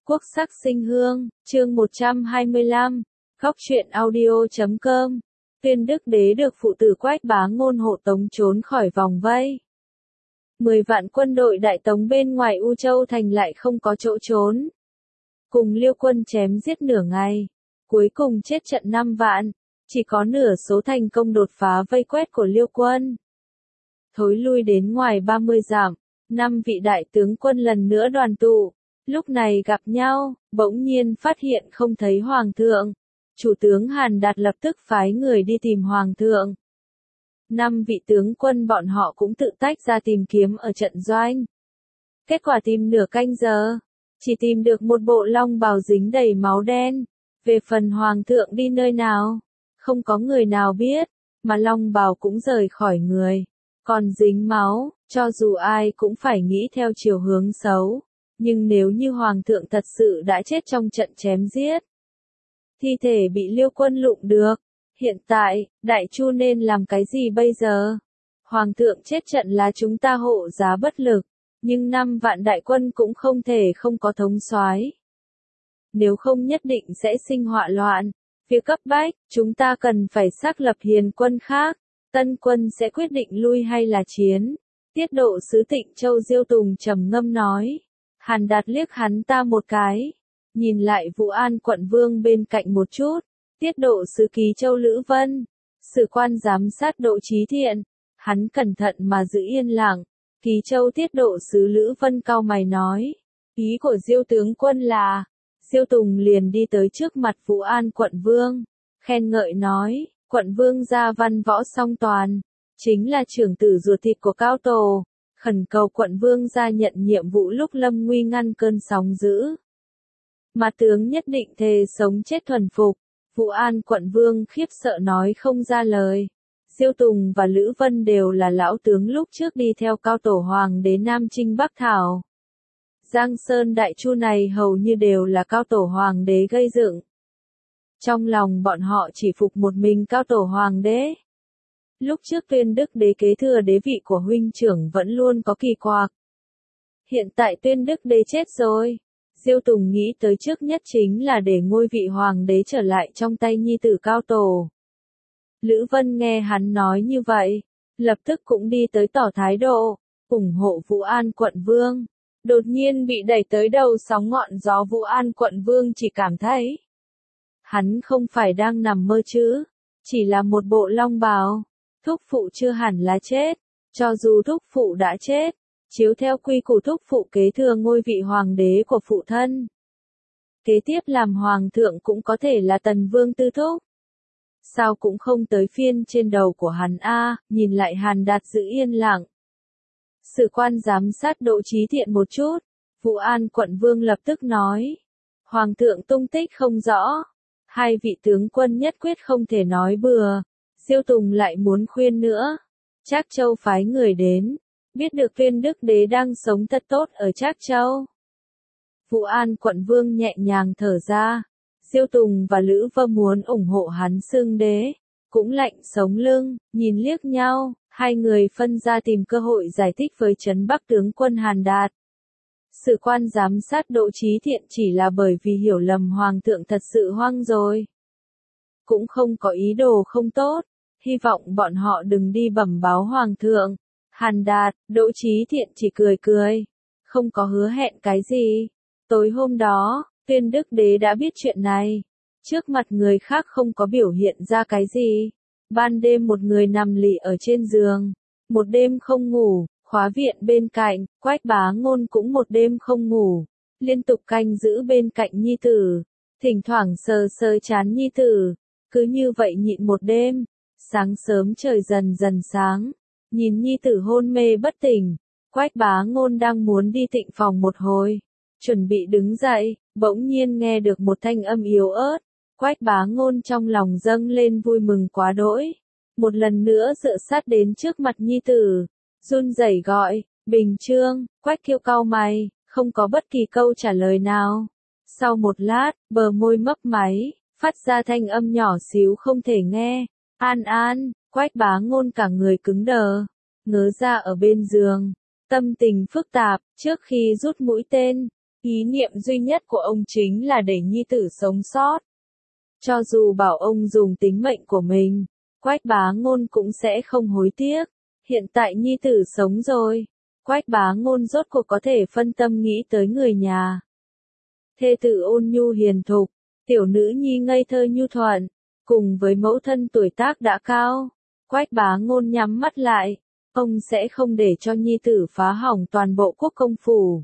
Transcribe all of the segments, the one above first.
Quốc sắc sinh hương, chương 125, Góc truyện audio.com. Tuyên Đức Đế được phụ tử Quách Bá Ngôn hộ tống trốn khỏi vòng vây. 10 vạn quân đội Đại Tống bên ngoài U Châu thành lại không có chỗ trốn. Cùng Liêu quân chém giết nửa ngày, cuối cùng chết trận 5 vạn, chỉ có nửa số thành công đột phá vây quét của Liêu quân. Thối lui đến ngoài 30 dặm, 5 vị đại tướng quân lần nữa đoàn tụ. Lúc này gặp nhau, bỗng nhiên phát hiện không thấy Hoàng thượng. Chủ tướng Hàn Đạt lập tức phái người đi tìm Hoàng thượng. 5 vị tướng quân bọn họ cũng tự tách ra tìm kiếm ở trận doanh. Kết quả tìm nửa canh giờ, chỉ tìm được một bộ long bào dính đầy máu đen. Về phần Hoàng thượng đi nơi nào, không có người nào biết, mà long bào cũng rời khỏi người. Còn dính máu, cho dù ai cũng phải nghĩ theo chiều hướng xấu. Nhưng nếu như Hoàng thượng thật sự đã chết trong trận chém giết, thi thể bị Liêu quân lụng được, hiện tại, Đại Chu nên làm cái gì bây giờ? Hoàng thượng chết trận là chúng ta hộ giá bất lực, nhưng 5 vạn đại quân cũng không thể không có thống soái. Nếu không nhất định sẽ sinh họa loạn. Việc cấp bách, chúng ta cần phải xác lập hiền quân khác, tân quân sẽ quyết định lui hay là chiến. Tiết độ sứ Tịnh Châu Diêu Tùng trầm ngâm nói. Hàn Đạt liếc hắn ta một cái, nhìn lại Vũ An quận vương bên cạnh một chút, tiết độ sứ Ký Châu Lữ Vân, sử quan giám sát Độ Chí Thiện, hắn cẩn thận mà giữ yên lặng. Ký Châu tiết độ sứ Lữ Vân cau mày nói, ý của Diêu tướng quân là, Diêu Tùng liền đi tới trước mặt Vũ An quận vương, khen ngợi nói, quận vương gia văn võ song toàn, chính là trưởng tử ruột thịt của Cao Tổ. Khẩn cầu quận vương gia nhận nhiệm vụ lúc lâm nguy ngăn cơn sóng dữ. Mà tướng nhất định thề sống chết thuần phục. Vũ An quận vương khiếp sợ nói không ra lời. Diêu Tùng và Lữ Vân đều là lão tướng lúc trước đi theo Cao Tổ Hoàng đế Nam Chinh Bắc Thảo. Giang Sơn Đại Chu này hầu như đều là Cao Tổ Hoàng đế gây dựng. Trong lòng bọn họ chỉ phục một mình Cao Tổ Hoàng đế. Lúc trước Tuyên Đức Đế kế thừa đế vị của huynh trưởng vẫn luôn có kỳ quặc. Hiện tại Tuyên Đức Đế chết rồi. Diêu Tùng nghĩ tới trước nhất chính là để ngôi vị hoàng đế trở lại trong tay nhi tử Cao Tổ. Lữ Vân nghe hắn nói như vậy, lập tức cũng đi tới tỏ thái độ, ủng hộ Vũ An quận vương. Đột nhiên bị đẩy tới đầu sóng ngọn gió, Vũ An quận vương chỉ cảm thấy hắn không phải đang nằm mơ chứ, chỉ là một bộ long bào. Thúc phụ chưa hẳn là chết, cho dù thúc phụ đã chết, chiếu theo quy củ thúc phụ kế thừa ngôi vị hoàng đế của phụ thân. Kế tiếp làm hoàng thượng cũng có thể là Tần Vương Tư Thúc. Sao cũng không tới phiên trên đầu của hắn a. Nhìn lại Hàn Đạt giữ yên lặng. Sử quan giám sát Độ Chí Thiện một chút, Vũ An quận vương lập tức nói. Hoàng thượng tung tích không rõ, 2 vị tướng quân nhất quyết không thể nói bừa. Diêu Tùng lại muốn khuyên nữa. Trác Châu phái người đến, biết được Tuyên Đức Đế đang sống thật tốt ở Trác Châu. Vũ An quận vương nhẹ nhàng thở ra. Diêu Tùng và Lữ Vân muốn ủng hộ hắn xưng đế, cũng lạnh sống lưng, nhìn liếc nhau, hai người phân ra tìm cơ hội giải thích với Trấn Bắc tướng quân Hàn Đạt. Sử quan giám sát Độ Chí Thiện chỉ là bởi vì hiểu lầm Hoàng thượng thật sự hoang rồi. Cũng không có ý đồ không tốt. Hy vọng bọn họ đừng đi bẩm báo Hoàng thượng. Hàn Đạt, Độ Chí Thiện chỉ cười cười, không có hứa hẹn cái gì. Tối hôm đó, Tuyên Đức Đế đã biết chuyện này. Trước mặt người khác không có biểu hiện ra cái gì. Ban đêm một người nằm lì ở trên giường. Một đêm không ngủ, khóa viện bên cạnh, Quách Bá Ngôn cũng một đêm không ngủ. Liên tục canh giữ bên cạnh nhi tử. Thỉnh thoảng sờ sờ trán nhi tử. Cứ như vậy nhịn một đêm. Sáng sớm trời dần dần sáng, nhìn nhi tử hôn mê bất tỉnh, Quách Bá Ngôn đang muốn đi tịnh phòng một hồi, chuẩn bị đứng dậy, bỗng nhiên nghe được một thanh âm yếu ớt, Quách Bá Ngôn trong lòng dâng lên vui mừng quá đỗi, một lần nữa dựa sát đến trước mặt nhi tử, run rẩy gọi, Bình Chương. Quách Kiêu cau mày, không có bất kỳ câu trả lời nào. Sau một lát, bờ môi mấp máy, phát ra thanh âm nhỏ xíu không thể nghe. An An. Quách Bá Ngôn cả người cứng đờ, ngớ ra ở bên giường, tâm tình phức tạp. Trước khi rút mũi tên, Ý niệm duy nhất của ông chính là để nhi tử sống sót. Cho dù bảo ông dùng tính mệnh của mình, Quách Bá Ngôn cũng sẽ không hối tiếc. Hiện tại nhi tử sống rồi, Quách Bá Ngôn rốt cuộc có thể phân tâm nghĩ tới người nhà. Thê tử ôn nhu hiền thục, tiểu nữ nhi ngây thơ nhu thuận, cùng với mẫu thân tuổi tác đã cao, Quách Bá Ngôn nhắm mắt lại, ông sẽ không để cho nhi tử phá hỏng toàn bộ quốc công phủ.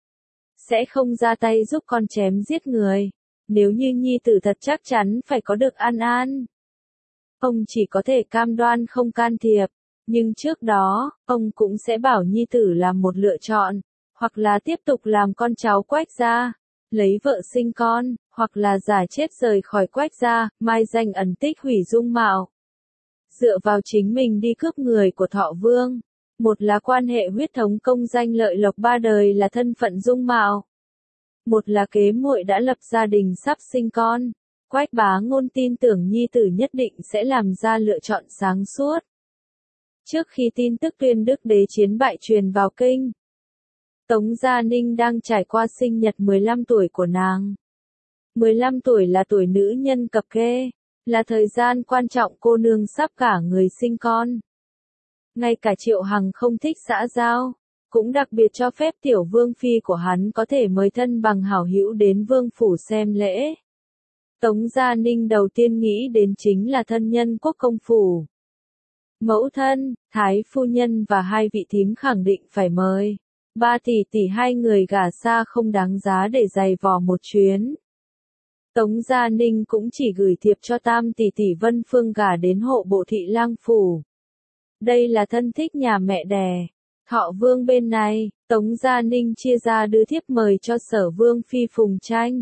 Sẽ không ra tay giúp con chém giết người, nếu như nhi tử thật chắc chắn phải có được an an. Ông chỉ có thể cam đoan không can thiệp, nhưng trước đó, ông cũng sẽ bảo nhi tử làm một lựa chọn, hoặc là tiếp tục làm con cháu Quách gia, lấy vợ sinh con, hoặc là giả chết rời khỏi Quách gia, mai danh ẩn tích hủy dung mạo. Dựa vào chính mình đi cướp người của Thọ Vương, một là quan hệ huyết thống công danh lợi lộc ba đời là thân phận dung mạo. Một là kế muội đã lập gia đình sắp sinh con, Quách Bá Ngôn tin tưởng nhi tử nhất định sẽ làm ra lựa chọn sáng suốt. Trước khi tin tức Tuyên Đức Đế chiến bại truyền vào kinh, Tống Gia Ninh đang trải qua sinh nhật 15 tuổi của nàng. 15 tuổi là tuổi nữ nhân cập kê, là thời gian quan trọng cô nương sắp cả người sinh con. Ngay cả Triệu Hằng không thích xã giao, cũng đặc biệt cho phép tiểu vương phi của hắn có thể mời thân bằng hảo hữu đến vương phủ xem lễ. Tống Gia Ninh đầu tiên nghĩ đến chính là thân nhân quốc công phủ. Mẫu thân, thái phu nhân và hai vị thím khẳng định phải mời. 3 tỷ hai người gả xa không đáng giá để giày vò một chuyến. Tống Gia Ninh cũng chỉ gửi thiệp cho Tam tỷ Vân Phương gả đến hộ bộ thị lang phủ. Đây là thân thích nhà mẹ đẻ. Thọ Vương bên này, Tống Gia Ninh chia ra đưa thiếp mời cho Sở Vương Phi Phùng Tranh,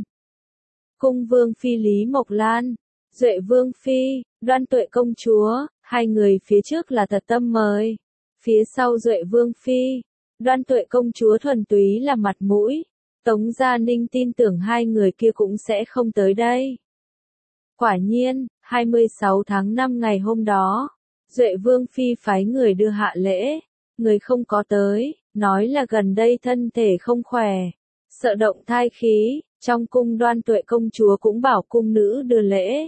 Cung Vương Phi Lý Mộc Lan, Duệ Vương Phi, Đoan Tuệ Công Chúa, hai người phía trước là thật tâm mời. Phía sau Duệ Vương Phi, Đoan Tuệ Công Chúa thuần túy là mặt mũi. Tống Gia Ninh tin tưởng hai người kia cũng sẽ không tới đây. Quả nhiên, 26 tháng 5 ngày hôm đó, Duệ Vương Phi phái người đưa hạ lễ. Người không có tới, nói là gần đây thân thể không khỏe, sợ động thai khí, trong cung Đoan Tuệ Công Chúa cũng bảo cung nữ đưa lễ.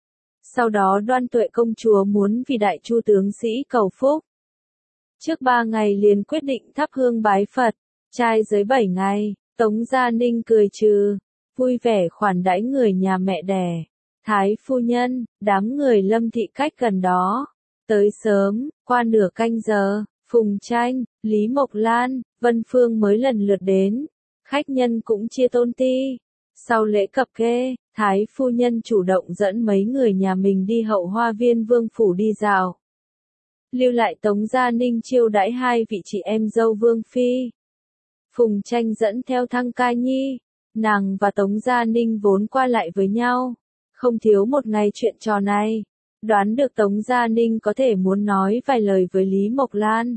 Sau đó Đoan Tuệ Công Chúa muốn vì đại chu tướng sĩ cầu phúc. Trước 3 ngày liền quyết định thắp hương bái Phật, trai giới 7 ngày, Tống Gia Ninh cười trừ, vui vẻ khoản đãi người nhà mẹ đẻ, thái phu nhân, đám người Lâm thị cách gần đó. Tới sớm, qua nửa canh giờ, Phùng Tranh, Lý Mộc Lan, Vân Phương mới lần lượt đến, khách nhân cũng chia tôn ti. Sau lễ cập kê, thái phu nhân chủ động dẫn mấy người nhà mình đi hậu hoa viên vương phủ đi dạo. Lưu lại Tống Gia Ninh chiêu đãi hai vị chị em dâu Vương Phi. Phùng Tranh dẫn theo Thăng Ca Nhi, nàng và Tống Gia Ninh vốn qua lại với nhau, không thiếu một ngày chuyện trò này. Đoán được Tống Gia Ninh có thể muốn nói vài lời với Lý Mộc Lan.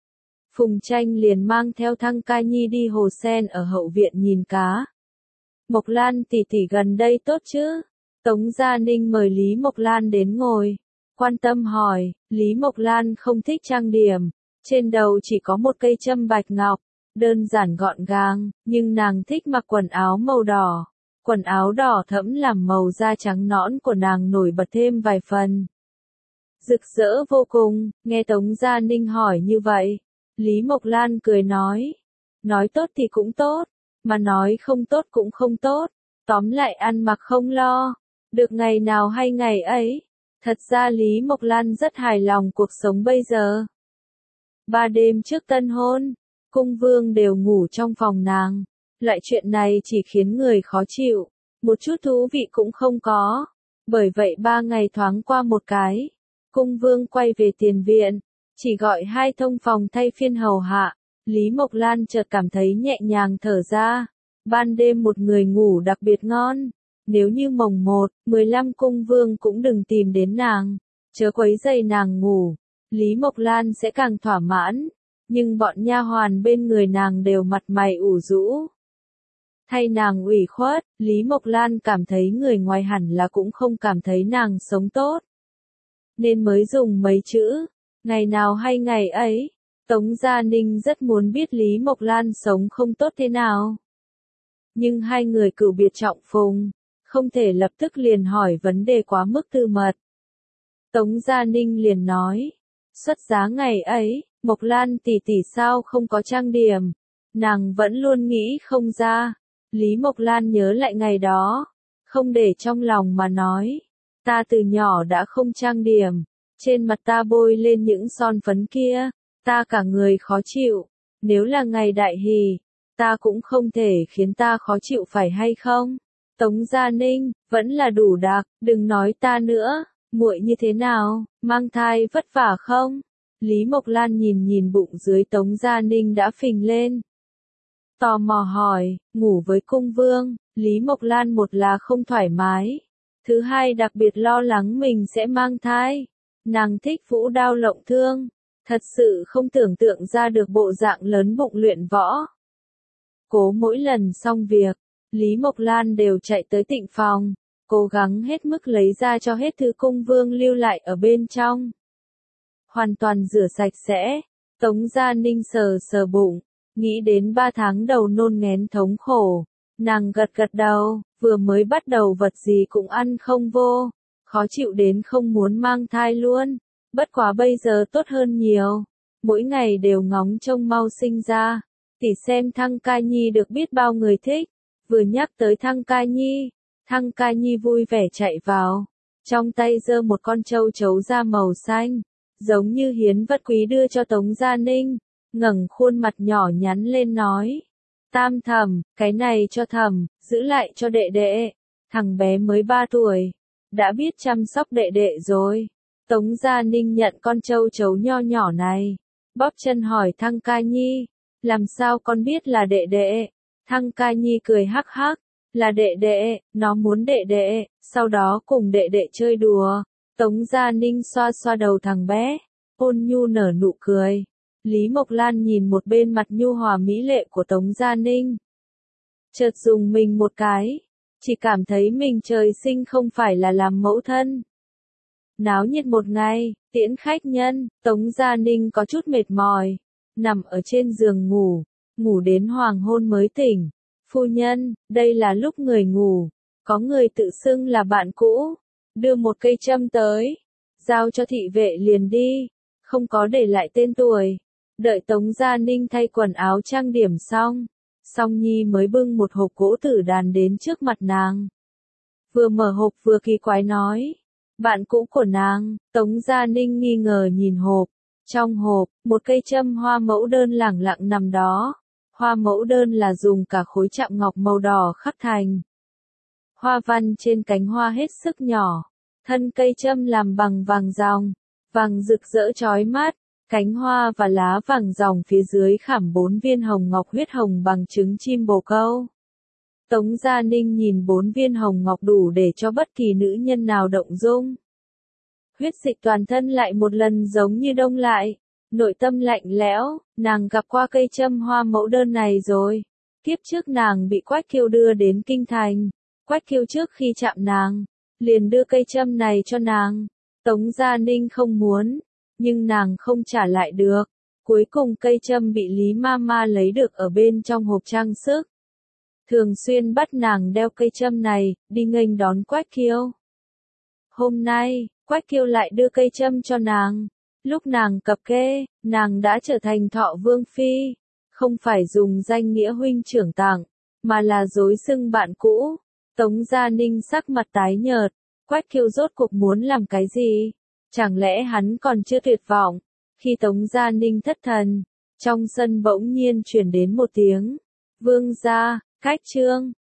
Phùng Tranh liền mang theo Thăng Ca Nhi đi hồ sen ở hậu viện nhìn cá. Mộc Lan tỷ gần đây tốt chứ? Tống Gia Ninh mời Lý Mộc Lan đến ngồi. Quan tâm hỏi, Lý Mộc Lan không thích trang điểm. Trên đầu chỉ có một cây châm bạch ngọc, đơn giản gọn gàng, nhưng nàng thích mặc quần áo màu đỏ. Quần áo đỏ thẫm làm màu da trắng nõn của nàng nổi bật thêm vài phần. Rực rỡ vô cùng, nghe Tống Gia Ninh hỏi như vậy. Lý Mộc Lan cười nói tốt thì cũng tốt, mà nói không tốt cũng không tốt, tóm lại ăn mặc không lo, được ngày nào hay ngày ấy. Thật ra Lý Mộc Lan rất hài lòng cuộc sống bây giờ. 3 đêm trước tân hôn, cung vương đều ngủ trong phòng nàng. Loại chuyện này chỉ khiến người khó chịu, một chút thú vị cũng không có. Bởi vậy 3 ngày thoáng qua một cái, cung vương quay về tiền viện, chỉ gọi 2 thông phòng thay phiên hầu hạ. Lý Mộc Lan chợt cảm thấy nhẹ nhàng thở ra. Ban đêm một người ngủ đặc biệt ngon. Nếu như mồng 1, 15 cung vương cũng đừng tìm đến nàng, chớ quấy rầy nàng ngủ. Lý Mộc Lan sẽ càng thỏa mãn, nhưng bọn nha hoàn bên người nàng đều mặt mày ủ rũ. Thay nàng ủy khuất, Lý Mộc Lan cảm thấy người ngoài hẳn là cũng không cảm thấy nàng sống tốt. Nên mới dùng mấy chữ, ngày nào hay ngày ấy. Tống Gia Ninh rất muốn biết Lý Mộc Lan sống không tốt thế nào. Nhưng hai người cửu biệt trọng phùng, không thể lập tức liền hỏi vấn đề quá mức tư mật. Tống Gia Ninh liền nói, xuất giá ngày ấy, Mộc Lan tỷ tỷ sao không có trang điểm, nàng vẫn luôn nghĩ không ra. Lý Mộc Lan nhớ lại ngày đó, không để trong lòng mà nói, ta từ nhỏ đã không trang điểm, trên mặt ta bôi lên những son phấn kia, ta cả người khó chịu, nếu là ngày đại hỷ, ta cũng không thể khiến ta khó chịu phải hay không? Tống Gia Ninh, vẫn là đủ đặc, đừng nói ta nữa, muội như thế nào, mang thai vất vả không? Lý Mộc Lan nhìn nhìn bụng dưới Tống Gia Ninh đã phình lên. Tò mò hỏi, ngủ với cung vương, Lý Mộc Lan một là không thoải mái, thứ hai đặc biệt lo lắng mình sẽ mang thai. Nàng thích vũ đao lộng thương, thật sự không tưởng tượng ra được bộ dạng lớn bụng luyện võ. Cố mỗi lần xong việc, Lý Mộc Lan đều chạy tới tịnh phòng, cố gắng hết mức lấy ra cho hết thứ cung vương lưu lại ở bên trong. Hoàn toàn rửa sạch sẽ, Tống Gia Ninh sờ sờ bụng, nghĩ đến 3 tháng đầu nôn nghén thống khổ, nàng gật gật đầu, vừa mới bắt đầu vật gì cũng ăn không vô, khó chịu đến không muốn mang thai luôn, bất quá bây giờ tốt hơn nhiều, mỗi ngày đều ngóng trông mau sinh ra, tỷ xem Thăng Ca Nhi được biết bao người thích, vừa nhắc tới Thăng Ca Nhi vui vẻ chạy vào, trong tay giơ một con châu chấu da màu xanh, giống như hiến vật quý đưa cho Tống Gia Ninh, ngẩng khuôn mặt nhỏ nhắn lên nói, Tam thẩm, cái này cho thẩm, giữ lại cho đệ đệ, thằng bé mới 3 tuổi, đã biết chăm sóc đệ đệ rồi. Tống Gia Ninh nhận con châu chấu nho nhỏ này, bóp chân hỏi Thăng Ca Nhi, làm sao con biết là đệ đệ? Thăng Ca Nhi cười hắc hắc, là đệ đệ, nó muốn đệ đệ, sau đó cùng đệ đệ chơi đùa. Tống Gia Ninh xoa xoa đầu thằng bé, ôn nhu nở nụ cười. Lý Mộc Lan nhìn một bên mặt nhu hòa mỹ lệ của Tống Gia Ninh. Chợt dùng mình một cái, chỉ cảm thấy mình trời sinh không phải là làm mẫu thân. Náo nhiệt một ngày, tiễn khách nhân, Tống Gia Ninh có chút mệt mỏi, nằm ở trên giường ngủ đến hoàng hôn mới tỉnh. Phu nhân, đây là lúc người ngủ, có người tự xưng là bạn cũ, đưa một cây châm tới, giao cho thị vệ liền đi, không có để lại tên tuổi. Đợi Tống Gia Ninh thay quần áo trang điểm xong, Song Nhi mới bưng một hộp gỗ tử đàn đến trước mặt nàng. Vừa mở hộp vừa kỳ quái nói, bạn cũ của nàng. Tống Gia Ninh nghi ngờ nhìn hộp, trong hộp, một cây châm hoa mẫu đơn lẳng lặng nằm đó. Hoa mẫu đơn là dùng cả khối chạm ngọc màu đỏ khắc thành. Hoa văn trên cánh hoa hết sức nhỏ, thân cây châm làm bằng vàng ròng, vàng rực rỡ chói mắt, cánh hoa và lá vàng ròng phía dưới khảm 4 viên hồng ngọc huyết hồng bằng trứng chim bồ câu. Tống Gia Ninh nhìn 4 viên hồng ngọc đủ để cho bất kỳ nữ nhân nào động dung. Huyết dịch toàn thân lại một lần giống như đông lại, nội tâm lạnh lẽo, nàng gặp qua cây châm hoa mẫu đơn này rồi. Kiếp trước nàng bị Quách Kiêu đưa đến kinh thành, Quách Kiêu trước khi chạm nàng, liền đưa cây châm này cho nàng. Tống Gia Ninh không muốn, nhưng nàng không trả lại được. Cuối cùng cây châm bị Lý Mama lấy được ở bên trong hộp trang sức. Thường xuyên bắt nàng đeo cây châm này, đi nghênh đón Quách Kiêu. Hôm nay, Quách Kiêu lại đưa cây châm cho nàng. Lúc nàng cập kê, nàng đã trở thành Thọ Vương Phi. Không phải dùng danh nghĩa huynh trưởng tặng, mà là dối xưng bạn cũ. Tống Gia Ninh sắc mặt tái nhợt. Quách Kiêu rốt cuộc muốn làm cái gì? Chẳng lẽ hắn còn chưa tuyệt vọng? Khi Tống Gia Ninh thất thần, trong sân bỗng nhiên truyền đến một tiếng. Vương gia, khách trương.